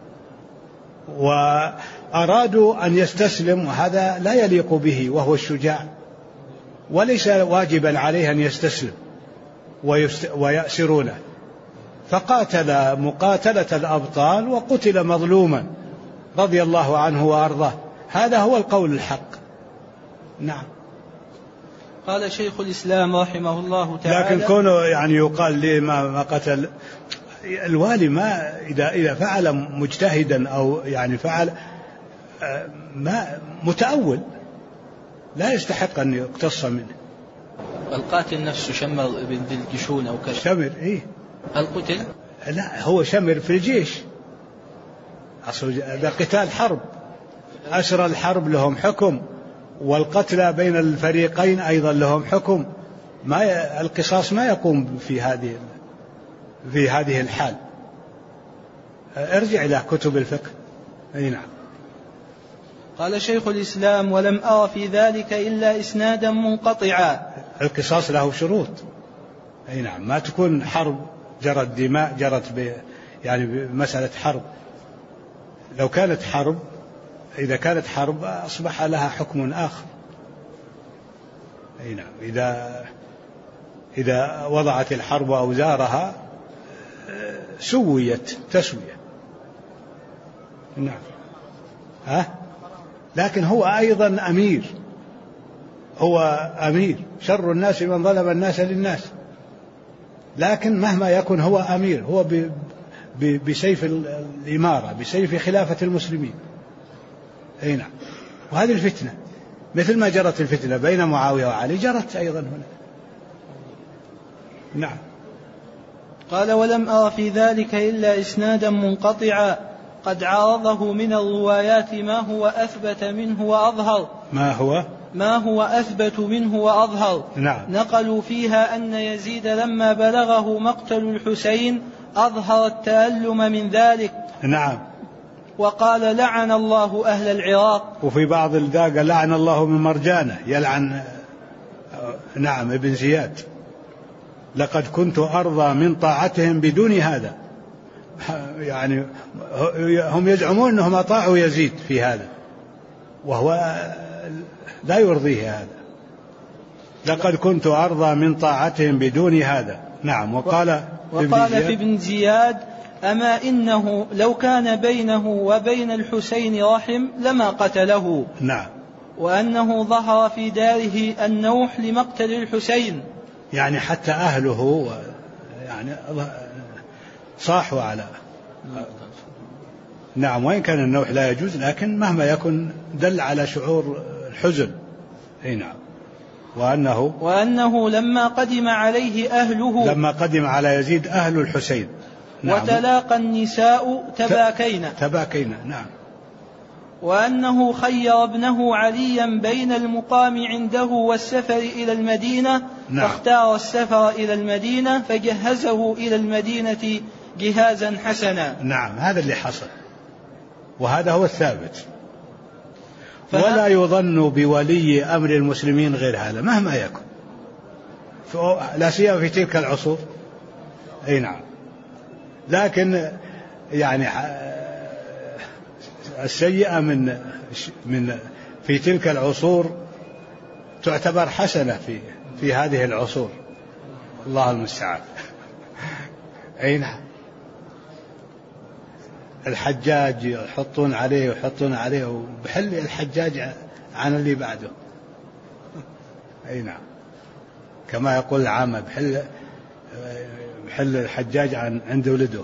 وأرادوا أن يستسلم، وهذا لا يليق به وهو الشجاع، وليس واجبا عليه أن يستسلم ويأسرونه، فقاتل مقاتلة الأبطال وقتل مظلوما رضي الله عنه وأرضاه. هذا هو القول الحق. نعم. قال شيخ الإسلام رحمه الله تعالى: لكن كونه يعني يقال لي ما قتل الوالي، ما إذا فعل مجتهدا أو يعني فعل ما متأول لا يستحق أن يقتص منه. القاتل نفسه شمر بن ذي الجشون أو كذا. شمر إيه؟ القتل؟ لا، هو شمر في الجيش، أصل هذا قتال حرب، أسر الحرب لهم حكم، والقتلى بين الفريقين أيضا لهم حكم، ما القصاص ما يقوم في هذه الحال. ارجع إلى كتب الفقه. أي نعم. قال شيخ الإسلام: ولم أرى في ذلك إلا إسنادا منقطعا. القصاص له شروط. أي نعم، ما تكون حرب جرت دماء، جرت يعني بمسألة حرب. لو كانت حرب، إذا كانت حرب أصبح لها حكم آخر. أي نعم، إذا وضعت الحرب أوزارها سويت تسوية. نعم. لكن هو أيضا أمير، هو أمير. شر الناس من ظلم الناس للناس، لكن مهما يكن هو أمير، هو بسيف الإمارة، بسيف خلافة المسلمين. أي نعم. وهذه الفتنة مثل ما جرت الفتنة بين معاوية وعلي جرت أيضا هنا. نعم. قال: ولم أرى في ذلك إلا إسنادا منقطعا قد عارضه من الروايات ما هو أثبت منه وأظهر. ما هو أثبت منه وأظهر. نعم. نقلوا فيها أن يزيد لما بلغه مقتل الحسين أظهر التألم من ذلك. نعم. وقال: لعن الله أهل العراق. وفي بعض الداقة لعن الله من مرجانة، يلعن نعم ابن زياد. لقد كنت أرضى من طاعتهم بدون هذا. يعني هم يزعمون أنهم أطاعوا يزيد في هذا، وهو لا يرضيه هذا. لقد كنت أرضى من طاعتهم بدون هذا. نعم. وقال في ابن زياد: أما إنه لو كان بينه وبين الحسين رحم لما قتله. نعم. وأنه ظهر في داره النوح لمقتل الحسين. يعني حتى أهله يعني صاحوا على. نعم. وإن كان النوح لا يجوز، لكن مهما يكن دل على شعور الحزن. أي نعم. وأنه لما قدم عليه أهله، لما قدم على يزيد أهل الحسين. نعم. وتلاقى النساء تباكينا. نعم. وأنه خير ابنه عليا بين المقام عنده والسفر إلى المدينة. نعم. فاختار السفر إلى المدينة فجهزه إلى المدينة جهازا حسنا. نعم. هذا اللي حصل، وهذا هو الثابت. ولا يظن بولي أمر المسلمين غير هذا مهما يكن، لا سيما في تلك العصور. أي نعم. لكن يعني السيئة من في تلك العصور تعتبر حسنة في هذه العصور. الله المستعان. أي نعم. الحجاج يحطون عليه وبحل الحجاج عن اللي بعده. أي نعم. كما يقول العامة بحل الحجاج عند ولده،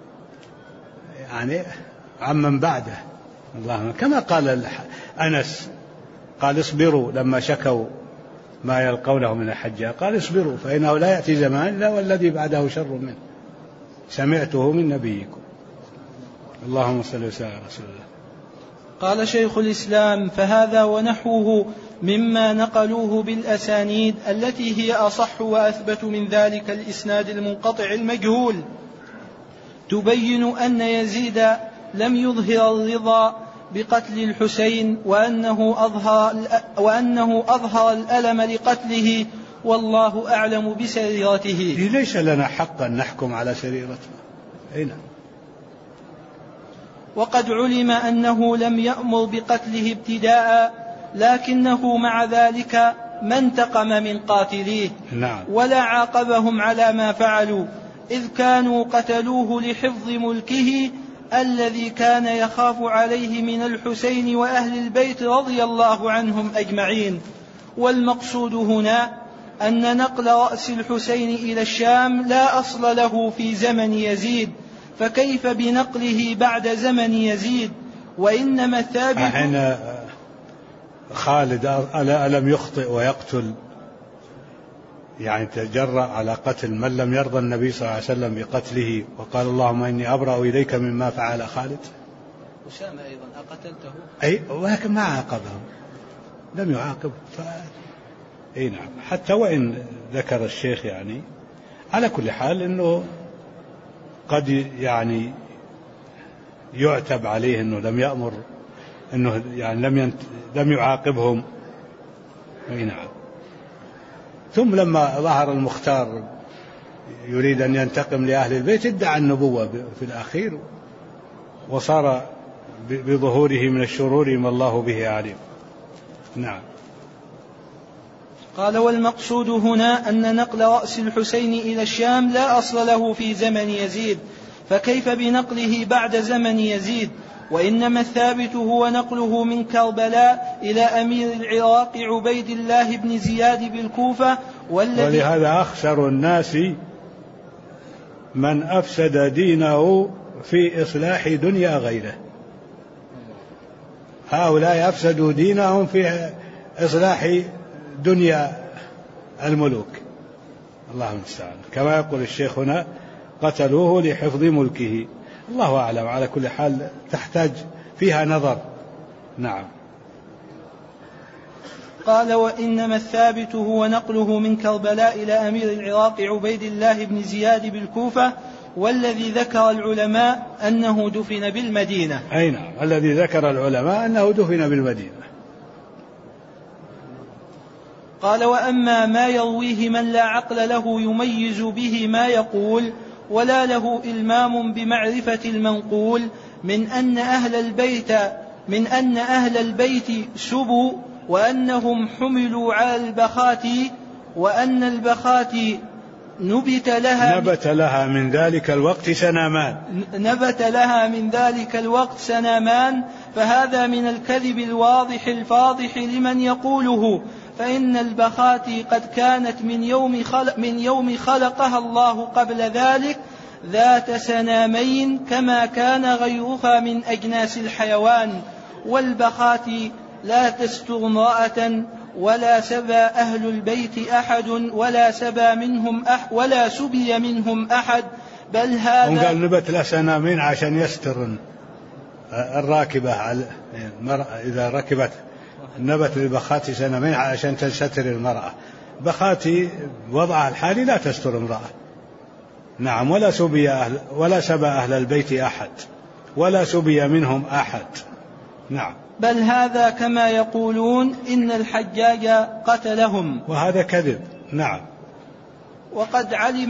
يعني عمن بعده. الله. كما قال أنس، قال: اصبروا لما شكوا ما يلقونه من الحجاج، قال: اصبروا فإنه لا يأتي زمان إلا والذي بعده شر منه، سمعته من نبيكم. اللهم صل وسلم على رسول الله. قال شيخ الإسلام: فهذا ونحوه مما نقلوه بالأسانيد التي هي أصح وأثبت من ذلك الإسناد المنقطع المجهول تبين أن يزيد لم يظهر الرضا بقتل الحسين، وأنه أظهر الألم لقتله، والله أعلم بسريرته. ليس لنا حق أن نحكم على سريرته. هنا. وقد علم أنه لم يأمر بقتله ابتداء، لكنه مع ذلك ما انتقم من قاتليه. نعم. ولا عاقبهم على ما فعلوا، إذ كانوا قتلوه لحفظ ملكه الذي كان يخاف عليه من الحسين وأهل البيت رضي الله عنهم أجمعين. والمقصود هنا أن نقل رأس الحسين إلى الشام لا أصل له في زمن يزيد، فكيف بنقله بعد زمن يزيد؟ وإنما الثابت حين خالد ألم يخطئ ويقتل، يعني تجرأ على قتل من لم يرضى النبي صلى الله عليه وسلم بقتله، وقال: اللهم إني أبرأ إليك مما فعل خالد. أسامة أيضا أقتلته؟ أي، ولكن ما عاقبهم، لم يعاقب. أي نعم. حتى وإن ذكر الشيخ يعني على كل حال أنه قد يعني يعتب عليه أنه لم يأمر أنه يعني لم يعاقبهم. نعم. ثم لما ظهر المختار يريد أن ينتقم لأهل البيت ادعى النبوة في الأخير، وصار بظهوره من الشرور ما الله به عليم. نعم. قال: والمقصود هنا أن نقل رأس الحسين إلى الشام لا أصل له في زمن يزيد، فكيف بنقله بعد زمن يزيد؟ وإنما الثابت هو نقله من كربلاء إلى أمير العراق عبيد الله بن زياد بالكوفة. ولهذا أخسر الناس من أفسد دينه في إصلاح دنيا غيره. هؤلاء أفسدوا دينهم في إصلاح دنيا الملوك، الله المستعان. كما يقول الشيخ هنا: قتلوه لحفظ ملكه. الله أعلم، على كل حال تحتاج فيها نظر. نعم. قال: وإنما الثابت هو نقله من كربلاء إلى أمير العراق عبيد الله بن زياد بالكوفة، والذي ذكر العلماء أنه دفن بالمدينة. أي نعم، الذي ذكر العلماء أنه دفن بالمدينة. قال: وأما ما يرويه من لا عقل له يميز به ما يقول ولا له إلمام بمعرفة المنقول من أن أهل البيت سبوا وأنهم حملوا على البخات، وأن البخات نبت لها من ذلك الوقت سنامان، فهذا من الكذب الواضح الفاضح لمن يقوله، فإن البخات قد كانت من يوم خلقها الله قبل ذلك ذات سنامين، كما كان غيرها من أجناس الحيوان. والبخات لا تستر امرأة ولا سبى أهل البيت أحد ولا سبي منهم أحد، بل هذا قال نبت له سنامين عشان يستر الراكبة إذا ركبت، نبت للبخات سنامين عشان تستر المرأة. بخاتي وضعها الحالي لا تستر امرأة. نعم. ولا سبى أهل البيت أحد ولا سبي منهم أحد. نعم. بل هذا كما يقولون إن الحجاج قتلهم، وهذا كذب. نعم. وقد علم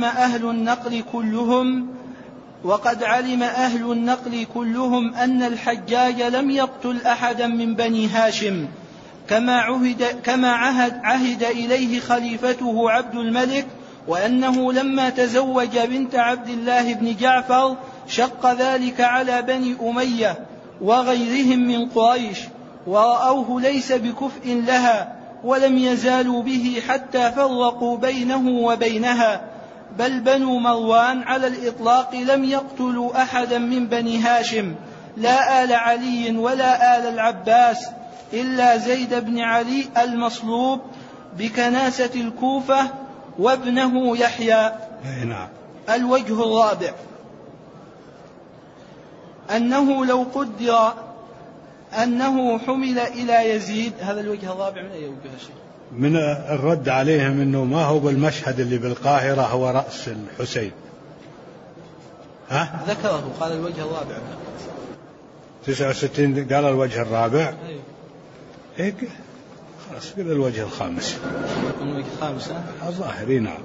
أهل النقل كلهم أن الحجاج لم يقتل أحدا من بني هاشم، كما عهد إليه خليفته عبد الملك، وأنه لما تزوج بنت عبد الله بن جعفر شق ذلك على بني أمية وغيرهم من قريش، ورأوه ليس بكفء لها، ولم يزالوا به حتى فرقوا بينه وبينها. بل بنو مروان على الإطلاق لم يقتلوا أحدا من بني هاشم، لا آل علي ولا آل العباس، إلا زيد بن علي المصلوب بكناسة الكوفة وابنه يحيى. نعم. الوجه الرابع أنه لو قدر أنه حمل إلى يزيد. هذا الوجه الرابع من أي وجه شيء؟ من الرد عليهم أنه ما هو بالمشهد اللي بالقاهرة هو رأس الحسين. ذكره، قال الوجه الرابع 69 قال الوجه الرابع. هيك خلاص قال الوجه الخامس. الوجه الخامس الظاهري. نعم.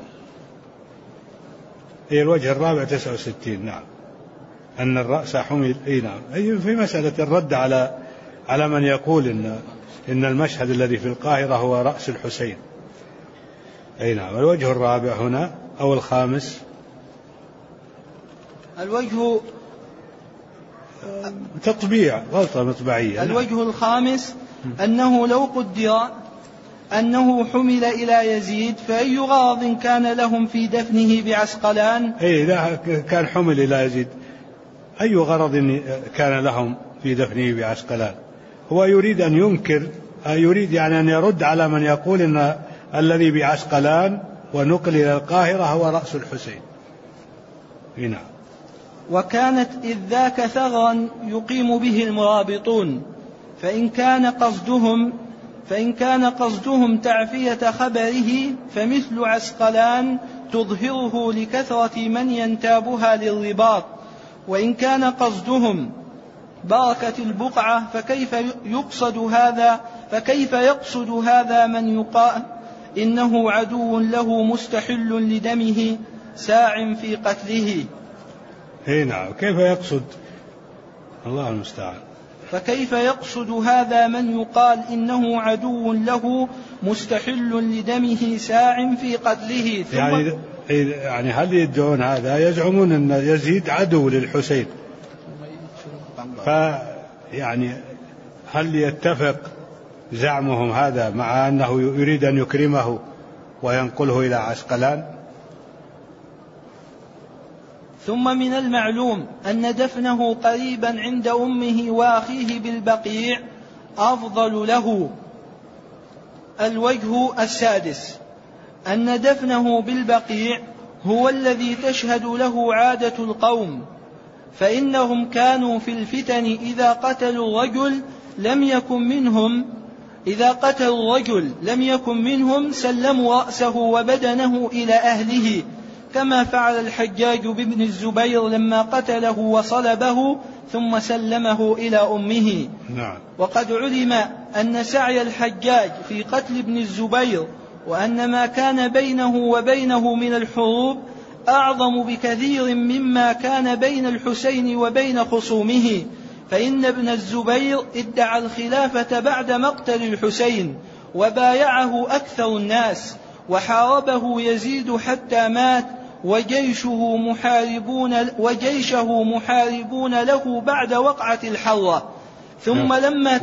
الوجه الرابع 69. نعم. أن الرأس حمل. نعم. في مسألة الرد على من يقول إن المشهد الذي في القاهرة هو رأس الحسين. نعم. الوجه الرابع هنا أو الخامس. الوجه تطبيع، غلطة مطبعية. الوجه الخامس أنه لو قدر أنه حمل إلى يزيد فأي غرض كان لهم في دفنه بعسقلان؟ إذا كان حمل إلى يزيد أي غرض كان لهم في دفنه بعسقلان؟ هو يريد أن ينكر، يريد يعني أن يرد على من يقول إن الذي بعسقلان ونقل إلى القاهرة هو رأس الحسين. نعم. وكانت إذ ذاك ثغرا يقيم به المرابطون، فإن كان قصدهم تعفية خبره فمثل عسقلان تظهره لكثرة من ينتابها للرباط، وإن كان قصدهم بركة البقعة، فكيف يقصد هذا من يقال إنه عدو له مستحل لدمه ساع في قتله؟ نعم، كيف يقصد؟ الله المستعان. فكيف يقصد هذا من يقال إنه عدو له مستحل لدمه ساع في قتله؟ يعني هل يدعون هذا؟ يزعمون أن يزيد عدو للحسين، فيعني هل يتفق زعمهم هذا مع أنه يريد أن يكرمه وينقله إلى عسقلان؟ ثم من المعلوم أن دفنه قريبا عند أمه وأخيه بالبقيع أفضل له. الوجه السادس أن دفنه بالبقيع هو الذي تشهد له عادة القوم، فإنهم كانوا في الفتن إذا قتلوا الرجل لم يكن منهم سلموا رأسه وبدنه إلى أهله، كما فعل الحجاج بابن الزبير لما قتله وصلبه ثم سلمه إلى أمه. نعم. وقد علم أن سعي الحجاج في قتل ابن الزبير وأن ما كان بينه وبينه من الحروب أعظم بكثير مما كان بين الحسين وبين خصومه، فإن ابن الزبير ادعى الخلافة بعد مقتل الحسين وبايعه أكثر الناس، وحاربه يزيد حتى مات، وجيشه محاربون له بعد وقعة الحرة. ثم لما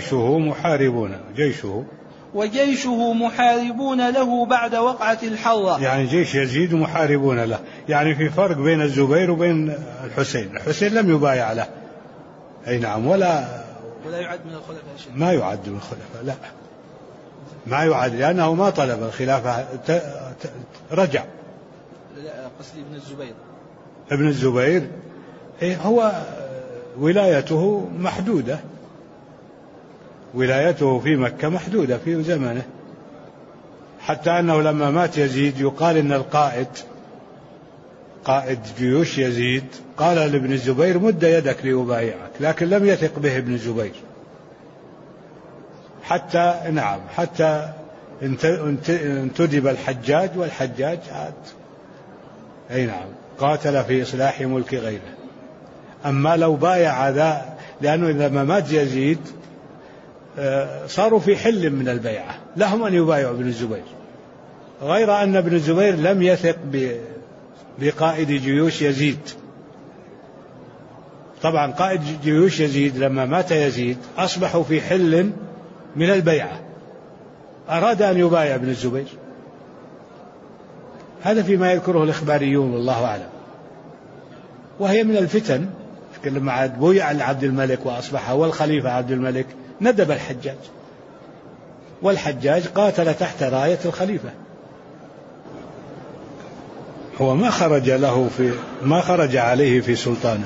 وجيشه محاربون له بعد وقعة الحرة، يعني جيش يزيد محاربون له، يعني في فرق بين الزبير وبين الحسين لم يبايع له. أي نعم. ولا يعد من الخلفاء شيء. ما يعد من الخلفاء، لا ما يعد، لأنه ما طلب الخلافة، رجع. لا، قصدي ابن الزبير هو ولايته محدودة، ولايته في مكة محدودة في زمنه، حتى أنه لما مات يزيد يقال إن قائد جيوش يزيد قال لابن الزبير مد يدك لأبايعك، لكن لم يثق به ابن الزبير حتى انتدب الحجاج، والحجاج عاد قاتل في إصلاح ملك غيره. أما لو بايع ذا، لأنه لما مات يزيد صاروا في حل من البيعة، لهم أن يبايعوا ابن الزبير، غير أن ابن الزبير لم يثق بقائد جيوش يزيد. طبعا قائد جيوش يزيد لما مات يزيد أصبحوا في حل من البيعة، أراد أن يبايع ابن الزبير. هذا فيما يذكره الإخباريون والله أعلم، وهي من الفتن. لما عاد بويع لعبد الملك وأصبح هو الخليفة عبد الملك ندب الحجاج، والحجاج قاتل تحت راية الخليفة. هو ما خرج عليه في سلطانه.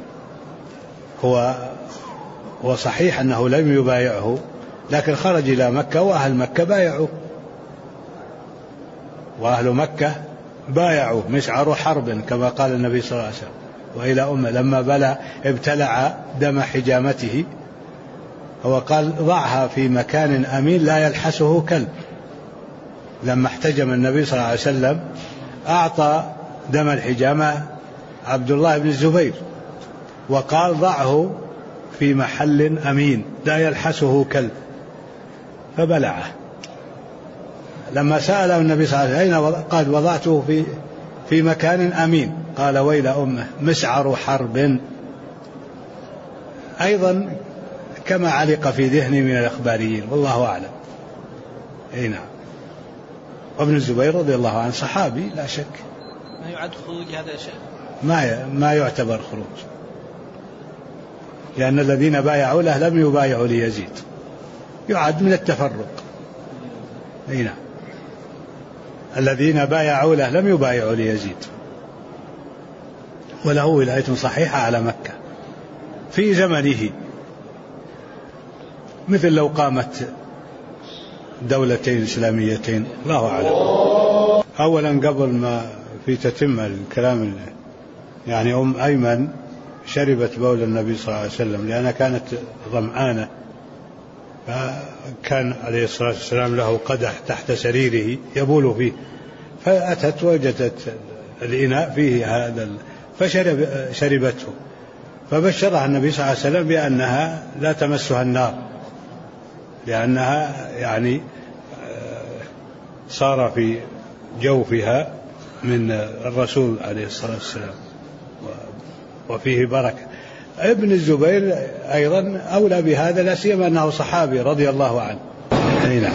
هو صحيح أنه لم يبايعه، لكن خرج إلى مكة وأهل مكة بايعوه، وأهل مكة بايعوه مسعر حرب كما قال النبي صلى الله عليه وسلم. وإلى أمه لما ابتلع دم حجامته، هو قال ضعها في مكان أمين لا يلحسه كلب. لما احتجم النبي صلى الله عليه وسلم أعطى دم الحجامة عبد الله بن الزبير، وقال ضعه في محل أمين لا يلحسه كلب، فبلعه. لما سأله النبي صلى الله عليه وسلم قال وضعته في مكان أمين، قال ويل أمه مسعر حرب. أيضا كما علق في ذهني من الأخباريين والله أعلم. نعم. وابن الزبير رضي الله عنه صحابي لا شك. ما يعد خروج هذا شيء، ما يعتبر خروج، لأن الذين بايعوا له لم يبايعوا ليزيد، يعد من التفرق. نعم. الذين بايعوا له لم يبايعوا ليزيد، وله ولاية صحيحة على مكة في زمنه، مثل لو قامت دولتين إسلاميتين، الله أعلم. أولا قبل ما في تتم الكلام، يعني أيمن شربت بول النبي صلى الله عليه وسلم لأنها كانت ظمآنة، فكان عليه الصلاة والسلام له قدح تحت سريره يبول فيه، فأتت وجدت الإناء فيه هذا فشربته، فبشرها النبي صلى الله عليه وسلم بأنها لا تمسها النار، لأنها يعني صار في جوفها من الرسول عليه الصلاة والسلام وفيه بركة. ابن الزبير أيضا أولى بهذا، لا سيما أنه صحابي رضي الله عنه. أي نعم.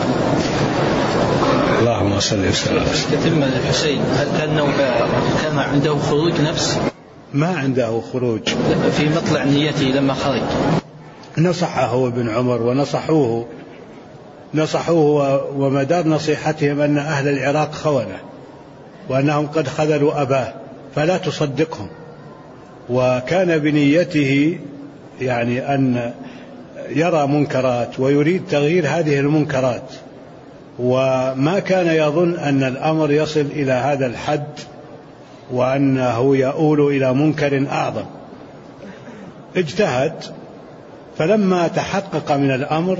اللهم صل وسلم. تتم الحسين، هل كان عنده خروج نفس؟ ما عنده خروج. في مطلع نيته لما خرج نصحه ابن عمر ونصحوه ومدار نصيحتهم أن أهل العراق خونة وأنهم قد خذلوا أباه فلا تصدقهم، وكان بنيته يعني أن يرى منكرات ويريد تغيير هذه المنكرات، وما كان يظن أن الأمر يصل إلى هذا الحد وأنه يؤول إلى منكر أعظم. اجتهد، فلما تحقق من الأمر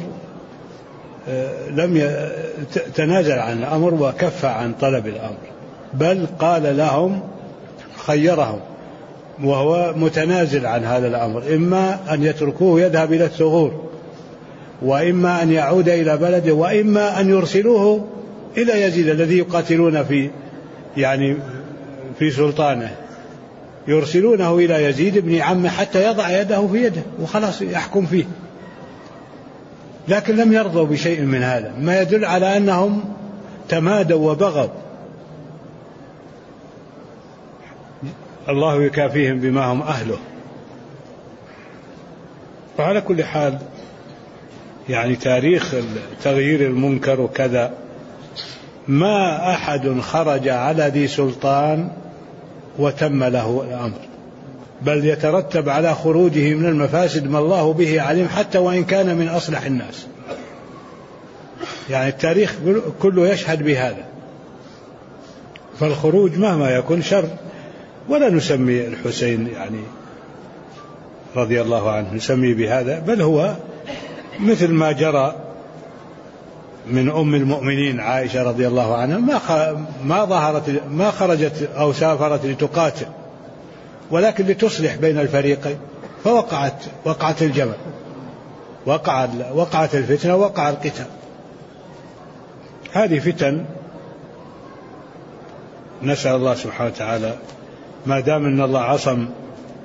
لم تنازل عن الأمر وكف عن طلب الأمر، بل قال لهم خيرهم وهو متنازل عن هذا الأمر، إما أن يتركوه يذهب إلى الثغور، وإما أن يعود إلى بلده، وإما أن يرسلوه إلى يزيد الذي يقاتلون في سلطانه، يرسلونه إلى يزيد بن عمه حتى يضع يده في يده وخلاص يحكم فيه. لكن لم يرضوا بشيء من هذا، ما يدل على أنهم تمادوا وبغوا. الله يكافيهم بما هم أهله. وعلى كل حال يعني تاريخ تغيير المنكر وكذا، ما أحد خرج على ذي سلطان وتم له الأمر، بل يترتب على خروجه من المفاسد ما الله به عليم، حتى وإن كان من أصلح الناس. يعني التاريخ كله يشهد بهذا، فالخروج مهما يكون شر. ولا نسمي الحسين يعني رضي الله عنه نسميه بهذا، بل هو مثل ما جرى من أم المؤمنين عائشة رضي الله عنها، ما خرجت أو سافرت لتقاتل، ولكن لتصلح بين الفريقين، فوقعت الجمل، وقعت الفتنة، وقع القتال. هذه فتن نسأل الله سبحانه وتعالى ما دام أن الله عصم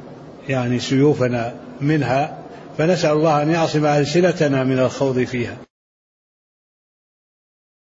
يعني سيوفنا منها، فنسأل الله أن يعصم ألسنتنا من الخوض فيها.